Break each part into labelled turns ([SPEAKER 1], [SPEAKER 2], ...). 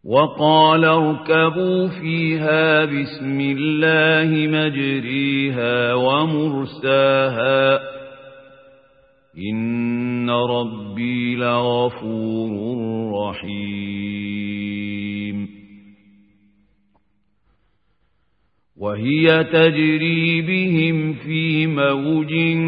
[SPEAKER 1] وقال اركبوا فيها بسم الله مجريها ومرساها إن ربي لغفور رحيم وهي تجري بهم في موج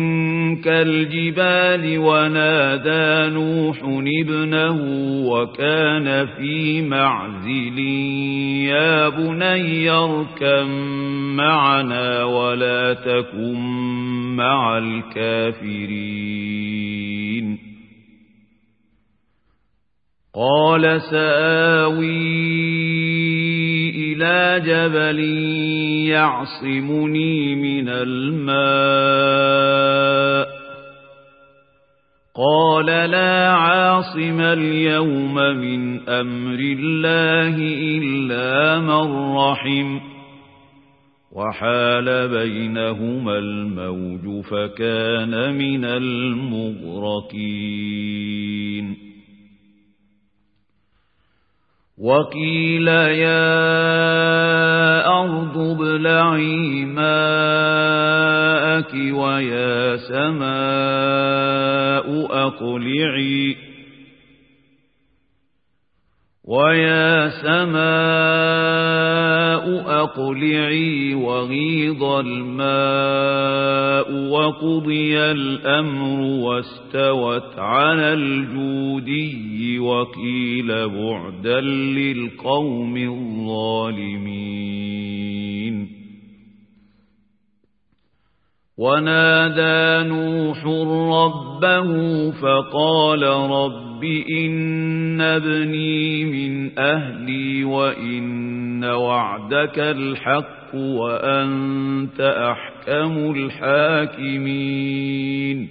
[SPEAKER 1] كالجبال ونادى نوح ابنه وكان في معزل يا بني اركب معنا ولا تكن مع الكافرين قال سآوي إلى جبل يعصمني من الماء قال لا عاصم اليوم من أمر الله إلا من رحم وحال بينهما الموج فكان من المغرقين وقيل يا أرض ابلعي ماءك ويا سماء أقلعي وغيض الماء وقضي الأمر واستوت على الجودي وقيل بعدا للقوم الظالمين ونادى نوح ربه فقال رب إن ابني من أهلي وإن وعدك الحق وأنت أحكم الحاكمين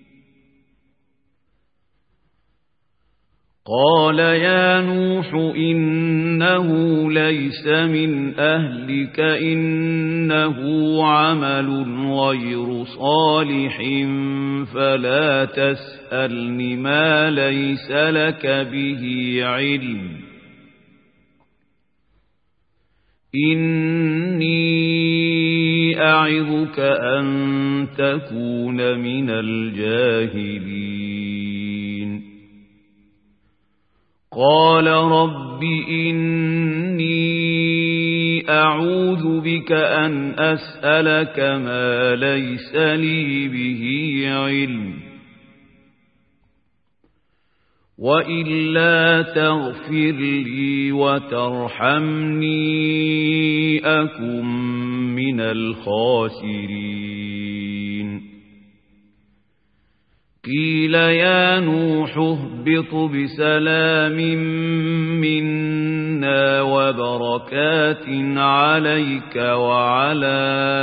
[SPEAKER 1] قال يا نوح إنه ليس من أهلك إنه عمل غير صالح فلا تسألني ما ليس لك به علم إني أعظك أن تكون من الجاهلين قال رب إني أعوذ بك أن أسألك ما ليس لي به علم وإلا تغفر لي وترحمني أكن من الخاسرين قيل يا نوح اهبط بسلام منا وبركات عليك وعلى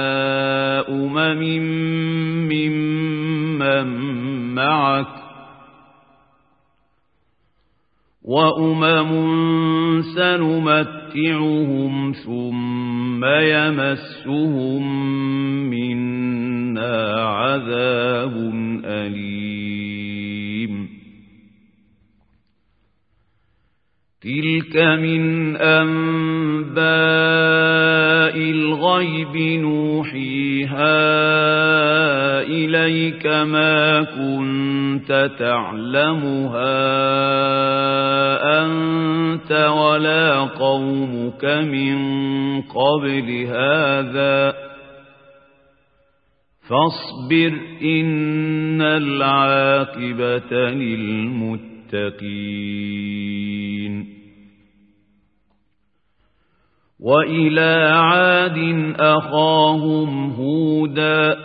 [SPEAKER 1] ممن معك سنمتعهم ثم يمسهم منا عذاب أليم تلك من أنباء الغيب نوحيها إليك ما كنت تعلمها أنت ولا قومك من قبل هذا فاصبر إن العاقبة للمتقين وإلى عاد أخاهم هودا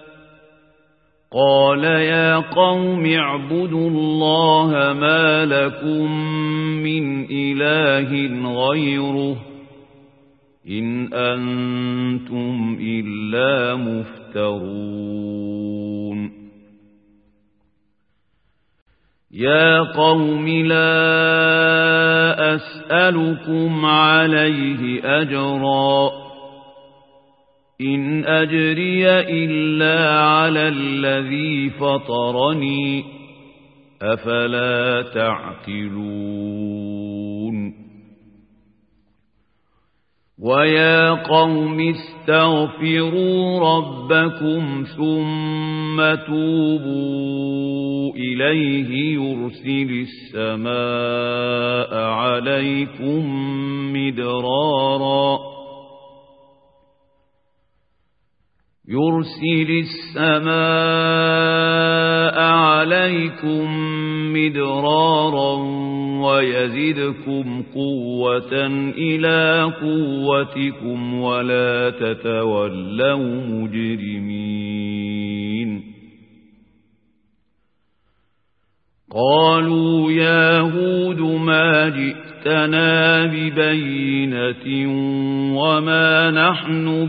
[SPEAKER 1] قال يا قوم اعبدوا الله ما لكم من إله غيره إن أنتم إلا مفترون يا قوم لا أسألكم عليه أجرا إن أجري إلا على الذي فطرني أفلا تعقلون ويا قوم استغفروا ربكم ثم توبوا إليه يرسل السماء عليكم مدرارا ويزدكم قوة إلى قوتكم ولا تتولوا مجرمين قالوا يا هود ما جئتنا ببينة وما نحن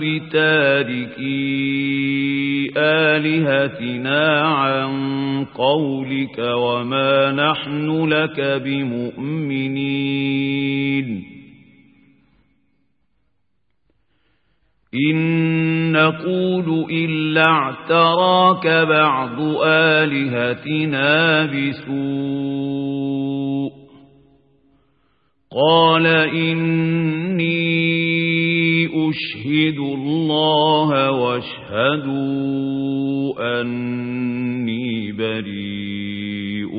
[SPEAKER 1] بتاركي آلهتنا عن قولك وما نحن لك بمؤمنين إن نقول إلا اعتراك بعض آلهتنا بسوء قال إني أشهد الله واشهدوا أني بريء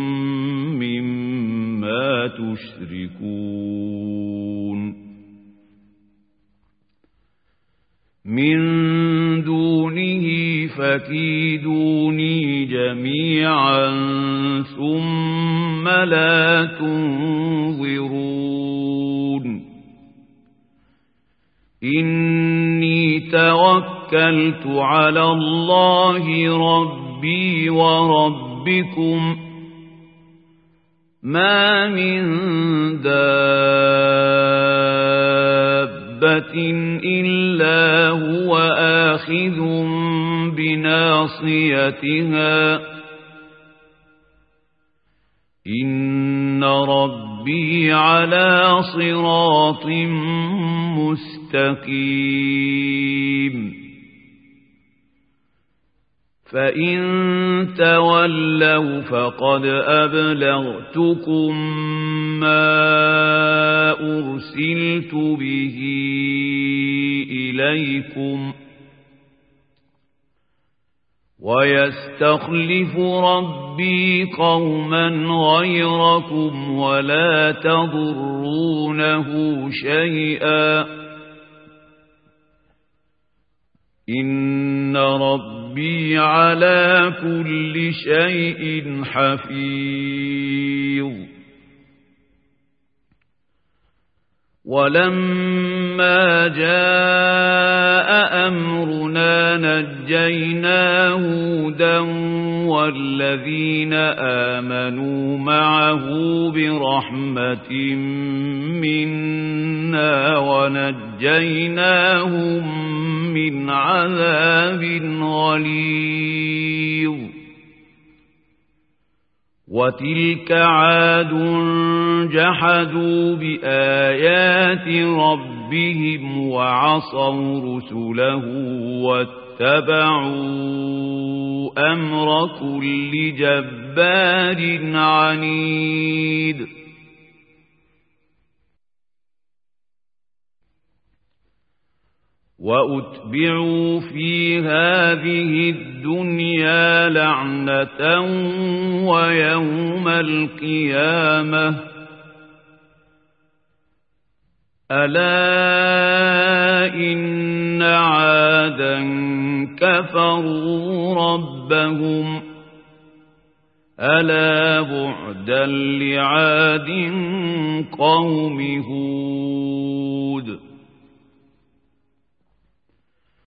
[SPEAKER 1] مما تشركون من دونه فكيدوني جميعا ثم لا تنظرون إني توكلت على الله ربي وربكم ما من دابة إلا هو آخذ بناصيتها إن ربي على صراط مستقيم فإن تولوا فقد أبلغتكم ما أرسلت به إليكم ويستخلف ربي قوما غيركم ولا تضرونه شيئا إن ربي على كل شيء حفيظ ولما جاء أمرنا نجينا هودا والذين آمنوا معه برحمة منا ونجيناهم من عذاب غليظ وتلك عاد جحدوا بآيات ربهم وعصوا رسله واتبعوا أمر كل جبار عنيد وأتبعوا في هذه الدنيا لعنة ويوم القيامة ألا إن عادا كفروا ربهم ألا بعدا لعاد قوم هود